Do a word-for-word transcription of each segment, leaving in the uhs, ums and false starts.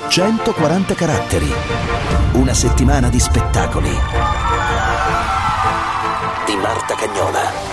centoquaranta caratteri. Una settimana di spettacoli. Di Marta Cagnola.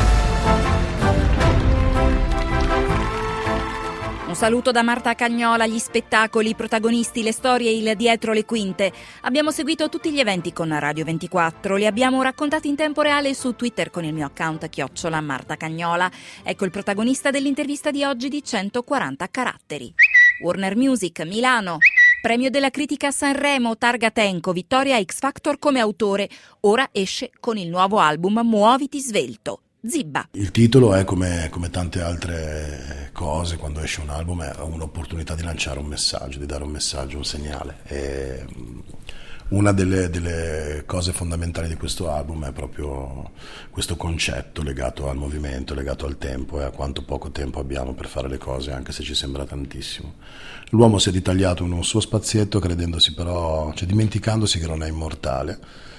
Un saluto da Marta Cagnola, gli spettacoli, i protagonisti, le storie, il dietro le quinte. Abbiamo seguito tutti gli eventi con Radio ventiquattro, li abbiamo raccontati in tempo reale su Twitter con il mio account chiocciola Marta Cagnola. Ecco il protagonista dell'intervista di oggi di centoquaranta caratteri. Warner Music, Milano. Premio della critica a Sanremo, Targa Tenco, vittoria X Factor come autore. Ora esce con il nuovo album Muoviti Svelto. Zibba. Il titolo è come, come tante altre cose, quando esce un album è un'opportunità di lanciare un messaggio, di dare un messaggio, un segnale. E una delle, delle cose fondamentali di questo album è proprio questo concetto legato al movimento, legato al tempo e a quanto poco tempo abbiamo per fare le cose, anche se ci sembra tantissimo. L'uomo si è ritagliato in un suo spazietto, credendosi però, cioè dimenticandosi che non è immortale.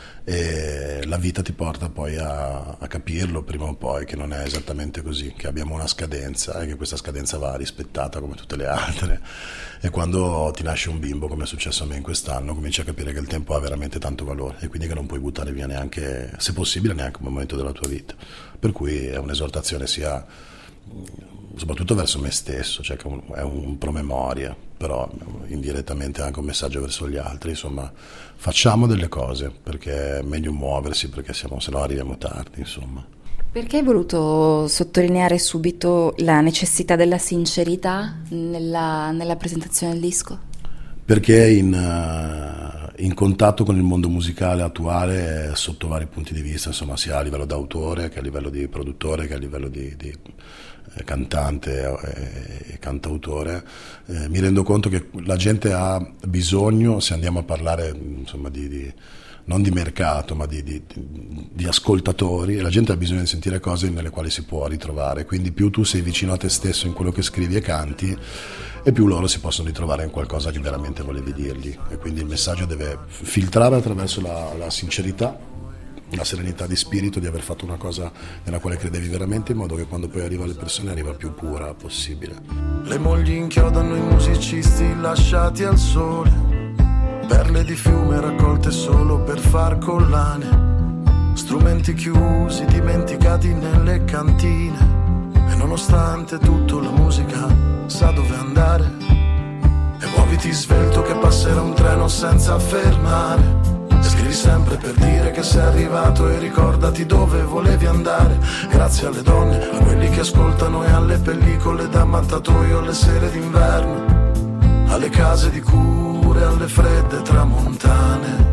E la vita ti porta poi a, a capirlo prima o poi che non è esattamente così, che abbiamo una scadenza e che questa scadenza va rispettata come tutte le altre, e quando ti nasce un bimbo, come è successo a me in quest'anno, cominci a capire che il tempo ha veramente tanto valore e quindi che non puoi buttare via neanche, se possibile, neanche un momento della tua vita, per cui è un'esortazione sia soprattutto verso me stesso, cioè che è un promemoria, però indirettamente anche un messaggio verso gli altri. Insomma, facciamo delle cose perché è meglio muoversi, perché siamo, se no arriviamo tardi, insomma. Perché hai voluto sottolineare subito la necessità della sincerità nella, nella presentazione del disco? Perché in, uh, in contatto con il mondo musicale attuale sotto vari punti di vista, insomma, sia a livello d'autore che a livello di produttore che a livello di, di eh, cantante e, e cantautore, eh, mi rendo conto che la gente ha bisogno, se andiamo a parlare insomma di, di non di mercato ma di, di, di, di ascoltatori, la gente ha bisogno di sentire cose nelle quali si può ritrovare, quindi più tu sei vicino a te stesso in quello che scrivi e canti e più loro si possono ritrovare in qualcosa che veramente volevi dirgli, e quindi il messaggio deve filtrare attraverso la, la sincerità, la serenità di spirito di aver fatto una cosa nella quale credevi veramente, in modo che quando poi arriva alle persone arriva più pura possibile. Le mogli inchiodano i musicisti lasciati al sole, perle di fiume raccolte solo per far collane, strumenti chiusi dimenticati nelle cantine, e nonostante tutto la musica sa dove andare. E muoviti svelto che passerà un treno senza fermare, e scrivi sempre per dire che sei arrivato e ricordati dove volevi andare. Grazie alle donne, a quelli che ascoltano e alle pellicole da mattatoio alle sere d'inverno, alle case di cure, alle fredde tramontane,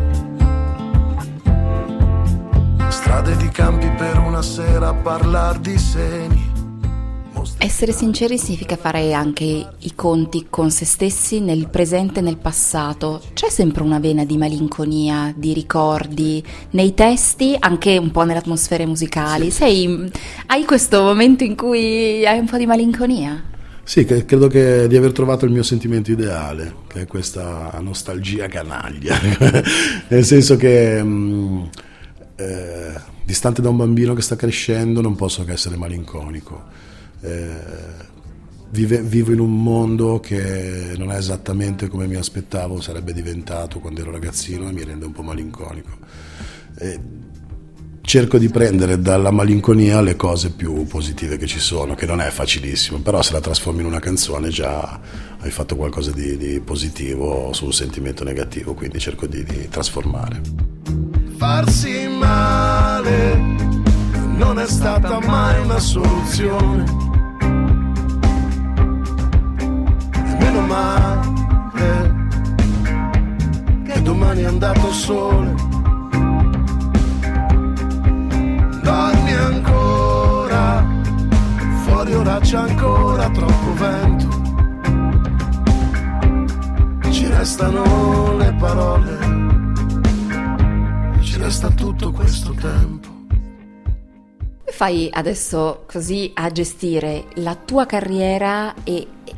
strade di campi per una sera a parlar di seni. Essere sinceri significa fare anche i conti con se stessi nel presente e nel passato. C'è sempre una vena di malinconia, di ricordi nei testi, anche un po' nelle atmosfere musicali. Sì. Sei, hai questo momento in cui hai un po' di malinconia? Sì, credo che di aver trovato il mio sentimento ideale, che è questa nostalgia canaglia, nel senso che mh, eh, distante da un bambino che sta crescendo non posso che essere malinconico. Eh, vive, vivo in un mondo che non è esattamente come mi aspettavo sarebbe diventato quando ero ragazzino, e mi rende un po' malinconico. Eh, cerco di prendere dalla malinconia le cose più positive che ci sono, che non è facilissimo, però se la trasformi in una canzone già hai fatto qualcosa di, di positivo su un sentimento negativo, quindi cerco di, di trasformare. Farsi male non è stata mai una soluzione, meno male che domani è andato sole. Dormi ancora, fuori ora c'è ancora troppo vento, ci restano le parole, ci resta tutto questo tempo. Come fai adesso così a gestire la tua carriera e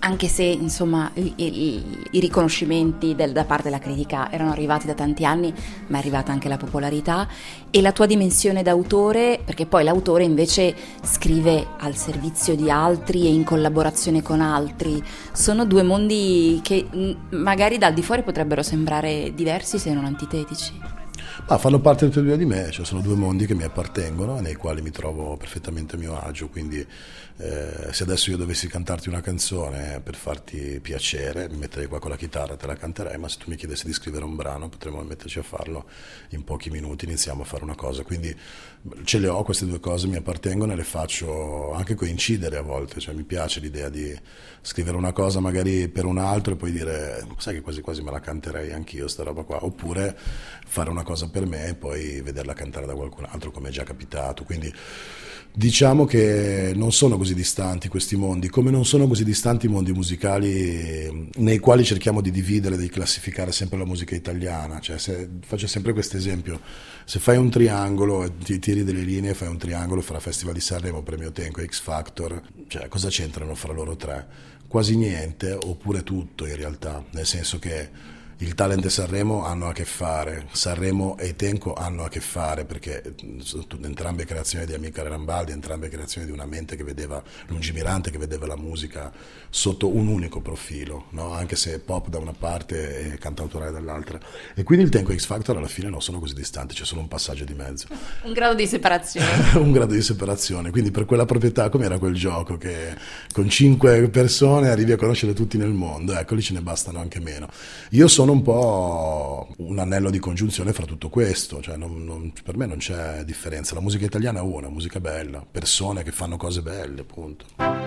Anche se insomma i, i, i riconoscimenti del, da parte della critica erano arrivati da tanti anni, ma è arrivata anche la popolarità e la tua dimensione d'autore, perché poi l'autore invece scrive al servizio di altri e in collaborazione con altri. Sono due mondi che magari dal di fuori potrebbero sembrare diversi se non antitetici. Ah, fanno parte tutti e due di me, cioè sono due mondi che mi appartengono e nei quali mi trovo perfettamente a mio agio, quindi eh, se adesso io dovessi cantarti una canzone per farti piacere, mi metterei qua con la chitarra, te la canterei, ma se tu mi chiedessi di scrivere un brano potremmo metterci a farlo in pochi minuti, iniziamo a fare una cosa, quindi ce le ho queste due cose, mi appartengono e le faccio anche coincidere a volte, cioè mi piace l'idea di scrivere una cosa magari per un altro e poi dire sai che quasi quasi me la canterei anch'io sta roba qua, oppure fare una cosa per me e poi vederla cantare da qualcun altro come è già capitato, quindi diciamo che non sono così distanti questi mondi, come non sono così distanti i mondi musicali nei quali cerchiamo di dividere, di classificare sempre la musica italiana, cioè se, faccio sempre questo esempio, se fai un triangolo e ti tiri delle linee, fai un triangolo fra Festival di Sanremo, Premio Tenco, X Factor, cioè cosa c'entrano fra loro tre? Quasi niente, oppure tutto in realtà, nel senso che il talent e Sanremo hanno a che fare, Sanremo e Tenco hanno a che fare perché sono entrambe creazioni di Amilcare Rambaldi, entrambe creazioni di una mente che vedeva lungimirante, che vedeva la musica sotto un unico profilo, no? Anche se pop da una parte e cantautorale dall'altra, e quindi il Tenco e X Factor alla fine non sono così distanti, c'è solo un passaggio di mezzo, un grado di separazione un grado di separazione, quindi per quella proprietà, com'era quel gioco che con cinque persone arrivi a conoscere tutti nel mondo, ecco lì ce ne bastano anche meno. Io sono un po' un anello di congiunzione fra tutto questo, cioè non, non, per me non c'è differenza, la musica italiana è una, musica bella, persone che fanno cose belle, appunto.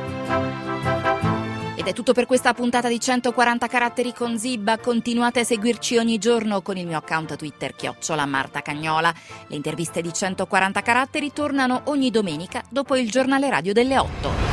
Ed è tutto per questa puntata di centoquaranta caratteri con Zibba. Continuate a seguirci ogni giorno con il mio account Twitter chiocciola Marta Cagnola. Le interviste di centoquaranta caratteri tornano ogni domenica dopo il giornale radio delle otto.